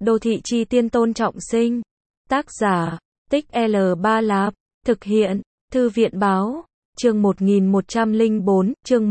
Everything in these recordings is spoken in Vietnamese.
Đô thị chi tiên Tôn Trọng Sinh. Tác giả, Tích L3 Lạp. Thực hiện, Thư viện báo. Chương 1104, chương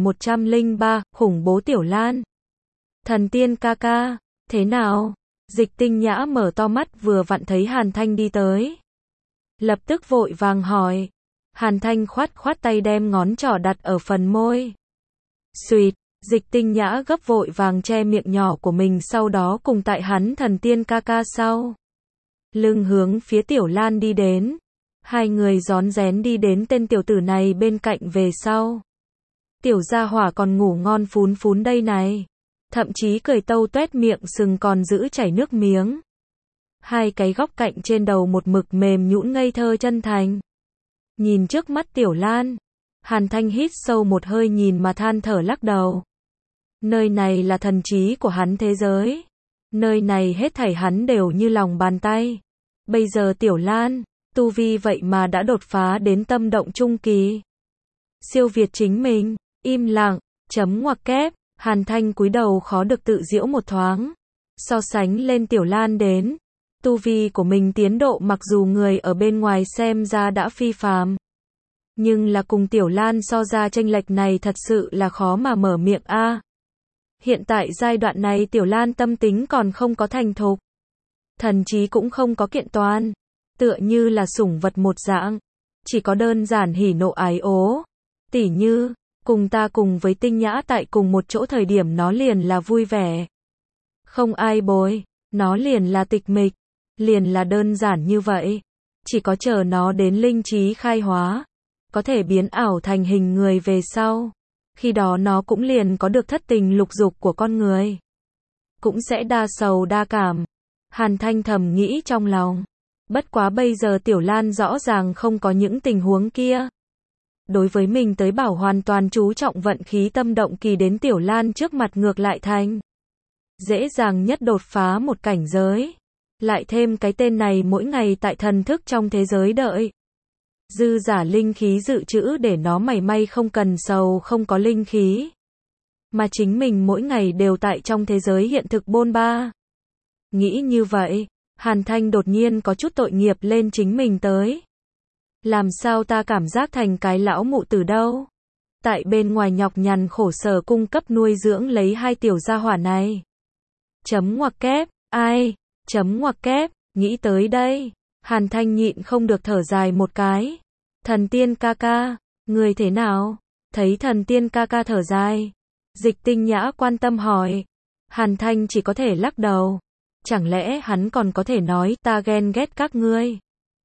1103, khủng bố Tiểu Lan. Thần tiên ca ca, thế nào? Dịch Tinh Nhã mở to mắt vừa vặn thấy Hàn Thanh đi tới. Lập tức vội vàng hỏi. Hàn Thanh khoát khoát tay đem ngón trỏ đặt ở phần môi. Xuyệt, Dịch Tinh Nhã gấp vội vàng che miệng nhỏ của mình, sau đó cùng tại hắn thần tiên ca ca sau lưng hướng phía Tiểu Lan đi đến. Hai người rón rén đi đến tên tiểu tử này bên cạnh về sau. Tiểu gia hỏa còn ngủ ngon phún phún đây này. Thậm chí cười tâu tuét miệng sừng còn giữ chảy nước miếng. Hai cái góc cạnh trên đầu một mực mềm nhũn ngây thơ chân thành. Nhìn trước mắt Tiểu Lan, Hàn Thanh hít sâu một hơi nhìn mà than thở lắc đầu. Nơi này là thần trí của hắn thế giới. Nơi này hết thảy hắn đều như lòng bàn tay. Bây giờ Tiểu Lan, tu vi vậy mà đã đột phá đến tâm động trung kỳ. Siêu việt chính mình, im lặng, chấm ngoặc kép, Hàn Thanh cúi đầu khó được tự giễu một thoáng. So sánh lên Tiểu Lan đến, tu vi của mình tiến độ mặc dù người ở bên ngoài xem ra đã phi phàm. Nhưng là cùng Tiểu Lan so ra chênh lệch này thật sự là khó mà mở miệng a. Hiện tại giai đoạn này Tiểu Lan tâm tính còn không có thành thục. Thần trí cũng không có kiện toàn. Tựa như là sủng vật một dạng. Chỉ có đơn giản hỉ nộ ái ố. Tỉ như, cùng ta cùng với Tinh Nhã tại cùng một chỗ thời điểm nó liền là vui vẻ. Không ai bối, nó liền là tịch mịch. Liền là đơn giản như vậy. Chỉ có chờ nó đến linh trí khai hóa. Có thể biến ảo thành hình người về sau. Khi đó nó cũng liền có được thất tình lục dục của con người. Cũng sẽ đa sầu đa cảm. Hàn Thanh thầm nghĩ trong lòng. Bất quá bây giờ Tiểu Lan rõ ràng không có những tình huống kia. Đối với mình tới bảo hoàn toàn chú trọng vận khí tâm động kỳ đến Tiểu Lan trước mặt ngược lại thành dễ dàng nhất đột phá một cảnh giới. Lại thêm cái tên này mỗi ngày tại thần thức trong thế giới đợi. Dư giả linh khí dự trữ để nó mảy may không cần sầu không có linh khí. Mà chính mình mỗi ngày đều tại trong thế giới hiện thực bôn ba. Nghĩ như vậy, Hàn Thanh đột nhiên có chút tội nghiệp lên chính mình tới. Làm sao ta cảm giác thành cái lão mụ tử đâu? Tại bên ngoài nhọc nhằn khổ sở cung cấp nuôi dưỡng lấy hai tiểu gia hỏa này. Chấm ngoặc kép, ai? Chấm ngoặc kép, nghĩ tới đây. Hàn Thanh nhịn không được thở dài một cái. Thần tiên ca ca, người thế nào? Thấy thần tiên ca ca thở dài. Dịch Tinh Nhã quan tâm hỏi. Hàn Thanh chỉ có thể lắc đầu. Chẳng lẽ hắn còn có thể nói ta ghen ghét các ngươi?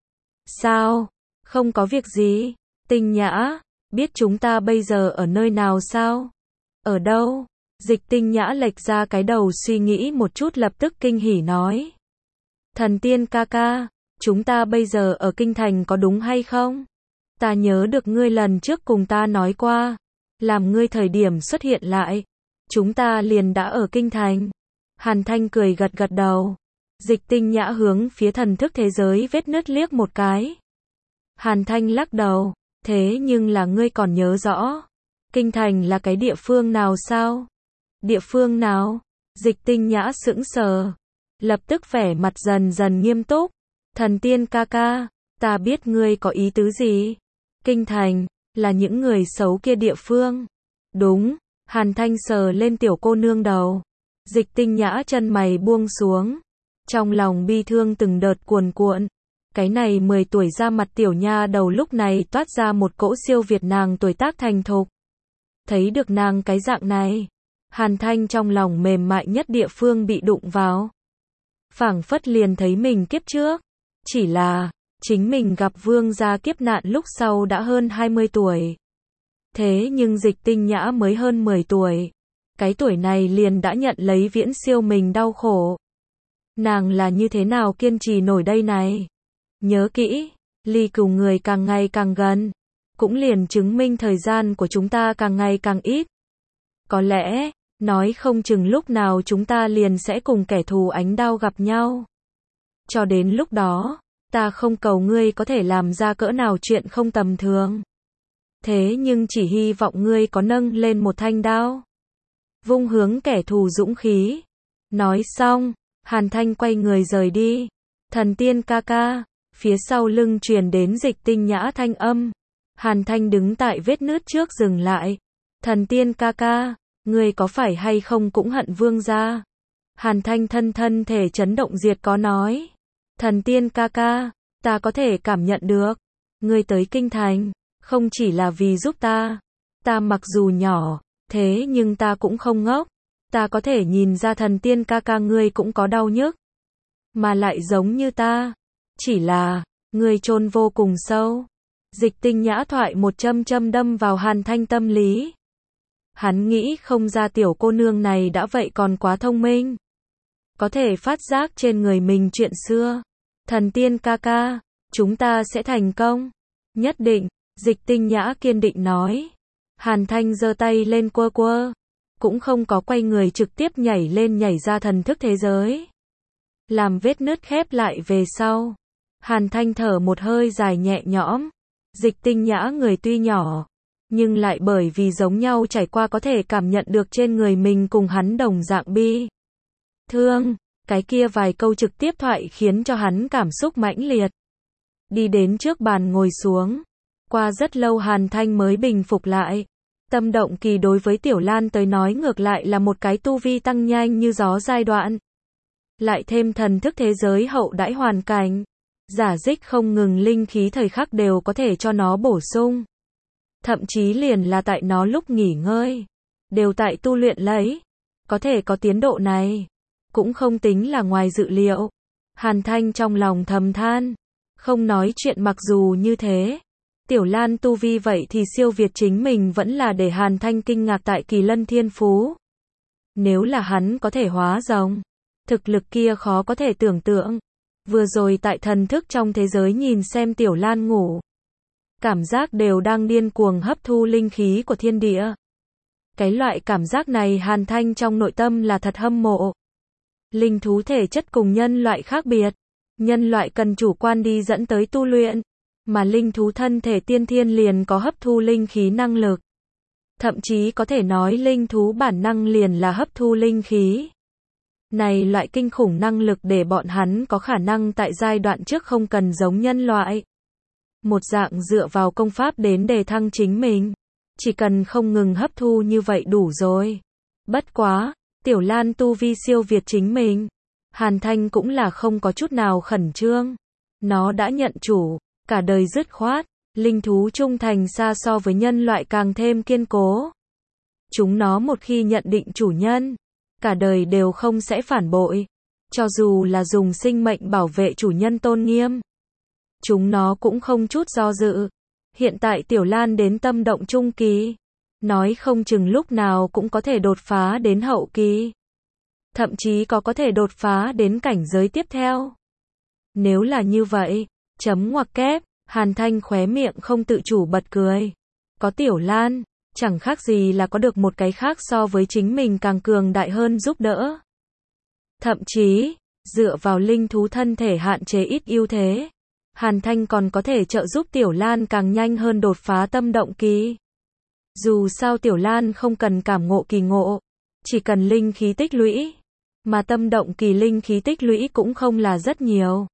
Sao? Không có việc gì. Tinh Nhã, biết chúng ta bây giờ ở nơi nào sao? Ở đâu? Dịch Tinh Nhã lệch ra cái đầu suy nghĩ một chút lập tức kinh hỉ nói. Thần tiên ca ca, chúng ta bây giờ ở kinh thành có đúng hay không? Ta nhớ được ngươi lần trước cùng ta nói qua. Làm ngươi thời điểm xuất hiện lại. Chúng ta liền đã ở kinh thành. Hàn Thanh cười gật gật đầu. Dịch Tinh Nhã hướng phía thần thức thế giới vết nứt liếc một cái. Hàn Thanh lắc đầu. Thế nhưng là ngươi còn nhớ rõ. Kinh thành là cái địa phương nào sao? Địa phương nào? Dịch Tinh Nhã sững sờ. Lập tức vẻ mặt dần dần nghiêm túc. Thần tiên ca ca, ta biết ngươi có ý tứ gì. Kinh thành, là những người xấu kia địa phương. Đúng, Hàn Thanh sờ lên tiểu cô nương đầu. Dịch Tinh Nhã chân mày buông xuống. Trong lòng bi thương từng đợt cuồn cuộn. Cái này 10 tuổi ra mặt tiểu nha đầu lúc này toát ra một cỗ siêu việt nàng tuổi tác thành thục. Thấy được nàng cái dạng này. Hàn Thanh trong lòng mềm mại nhất địa phương bị đụng vào. Phảng phất liền thấy mình kiếp trước. Chỉ là, chính mình gặp vương gia kiếp nạn lúc sau đã hơn 20 tuổi. Thế nhưng Dịch Tinh Nhã mới hơn 10 tuổi. Cái tuổi này liền đã nhận lấy viễn siêu mình đau khổ. Nàng là như thế nào kiên trì nổi đây này? Nhớ kỹ, ly cừu người càng ngày càng gần. Cũng liền chứng minh thời gian của chúng ta càng ngày càng ít. Có lẽ, nói không chừng lúc nào chúng ta liền sẽ cùng kẻ thù ánh đao gặp nhau. Cho đến lúc đó, ta không cầu ngươi có thể làm ra cỡ nào chuyện không tầm thường. Thế nhưng chỉ hy vọng ngươi có nâng lên một thanh đao. Vung hướng kẻ thù dũng khí. Nói xong, Hàn Thanh quay người rời đi. Thần tiên ca ca. Phía sau lưng truyền đến Dịch Tinh Nhã thanh âm. Hàn Thanh đứng tại vết nứt trước dừng lại. Thần tiên ca ca, ngươi có phải hay không cũng hận vương gia? Hàn Thanh thân thể chấn động diệt có nói. Thần tiên ca ca, ta có thể cảm nhận được. Ngươi tới kinh thành, không chỉ là vì giúp ta. Ta mặc dù nhỏ, thế nhưng ta cũng không ngốc. Ta có thể nhìn ra thần tiên ca ca ngươi cũng có đau nhức. Mà lại giống như ta. Chỉ là, ngươi chôn vô cùng sâu. Dịch Tinh Nhã thoại một châm đâm vào Hàn Thanh tâm lý. Hắn nghĩ không ra tiểu cô nương này đã vậy còn quá thông minh. Có thể phát giác trên người mình chuyện xưa. Thần tiên ca ca, chúng ta sẽ thành công. Nhất định, Dịch Tinh Nhã kiên định nói. Hàn Thanh giơ tay lên quơ quơ. Cũng không có quay người trực tiếp nhảy lên nhảy ra thần thức thế giới. Làm vết nứt khép lại về sau. Hàn Thanh thở một hơi dài nhẹ nhõm. Dịch Tinh Nhã người tuy nhỏ, nhưng lại bởi vì giống nhau trải qua có thể cảm nhận được trên người mình cùng hắn đồng dạng bi thương. Cái kia vài câu trực tiếp thoại khiến cho hắn cảm xúc mãnh liệt. Đi đến trước bàn ngồi xuống. Qua rất lâu Hàn Thanh mới bình phục lại. Tâm động kỳ đối với Tiểu Lan tới nói ngược lại là một cái tu vi tăng nhanh như gió giai đoạn. Lại thêm thần thức thế giới hậu đãi hoàn cảnh. Giả dích không ngừng linh khí thời khắc đều có thể cho nó bổ sung. Thậm chí liền là tại nó lúc nghỉ ngơi. Đều tại tu luyện lấy. Có thể có tiến độ này. Cũng không tính là ngoài dự liệu. Hàn Thanh trong lòng thầm than. Không nói chuyện mặc dù như thế. Tiểu Lan tu vi vậy thì siêu việt chính mình vẫn là để Hàn Thanh kinh ngạc tại Kỳ Lân Thiên Phú. Nếu là hắn có thể hóa rồng. Thực lực kia khó có thể tưởng tượng. Vừa rồi tại thần thức trong thế giới nhìn xem Tiểu Lan ngủ. Cảm giác đều đang điên cuồng hấp thu linh khí của thiên địa. Cái loại cảm giác này Hàn Thanh trong nội tâm là thật hâm mộ. Linh thú thể chất cùng nhân loại khác biệt. Nhân loại cần chủ quan đi dẫn tới tu luyện. Mà linh thú thân thể tiên thiên liền có hấp thu linh khí năng lực. Thậm chí có thể nói linh thú bản năng liền là hấp thu linh khí. Này loại kinh khủng năng lực để bọn hắn có khả năng tại giai đoạn trước không cần giống nhân loại. Một dạng dựa vào công pháp đến đề thăng chính mình. Chỉ cần không ngừng hấp thu như vậy đủ rồi. Bất quá, Tiểu Lan tu vi siêu việt chính mình. Hàn Thanh cũng là không có chút nào khẩn trương. Nó đã nhận chủ, cả đời dứt khoát. Linh thú trung thành xa so với nhân loại càng thêm kiên cố. Chúng nó một khi nhận định chủ nhân, cả đời đều không sẽ phản bội. Cho dù là dùng sinh mệnh bảo vệ chủ nhân tôn nghiêm. Chúng nó cũng không chút do dự. Hiện tại Tiểu Lan đến tâm động trung kỳ. Nói không chừng lúc nào cũng có thể đột phá đến hậu kỳ. Thậm chí có thể đột phá đến cảnh giới tiếp theo. Nếu là như vậy, chấm ngoặc kép, Hàn Thanh khóe miệng không tự chủ bật cười. Có Tiểu Lan, chẳng khác gì là có được một cái khác so với chính mình càng cường đại hơn giúp đỡ. Thậm chí, dựa vào linh thú thân thể hạn chế ít ưu thế, Hàn Thanh còn có thể trợ giúp Tiểu Lan càng nhanh hơn đột phá tâm động kỳ. Dù sao Tiểu Lan không cần cảm ngộ kỳ ngộ, chỉ cần linh khí tích lũy, mà tâm động kỳ linh khí tích lũy cũng không là rất nhiều.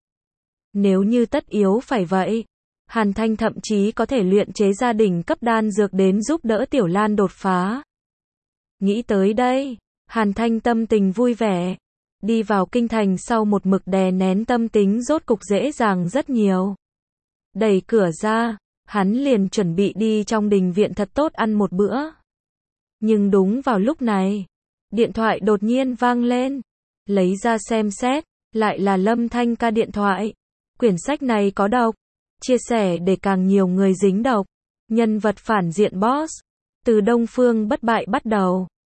Nếu như tất yếu phải vậy, Hàn Thanh thậm chí có thể luyện chế gia đình cấp đan dược đến giúp đỡ Tiểu Lan đột phá. Nghĩ tới đây, Hàn Thanh tâm tình vui vẻ. Đi vào kinh thành sau một mực đè nén tâm tính rốt cục dễ dàng rất nhiều. Đẩy cửa ra, hắn liền chuẩn bị đi trong đình viện thật tốt ăn một bữa. Nhưng đúng vào lúc này, điện thoại đột nhiên vang lên. Lấy ra xem xét, lại là Lâm Thanh ca điện thoại. Quyển sách này có độc. Chia sẻ để càng nhiều người dính độc. Nhân vật phản diện boss. Từ Đông Phương bất bại bắt đầu.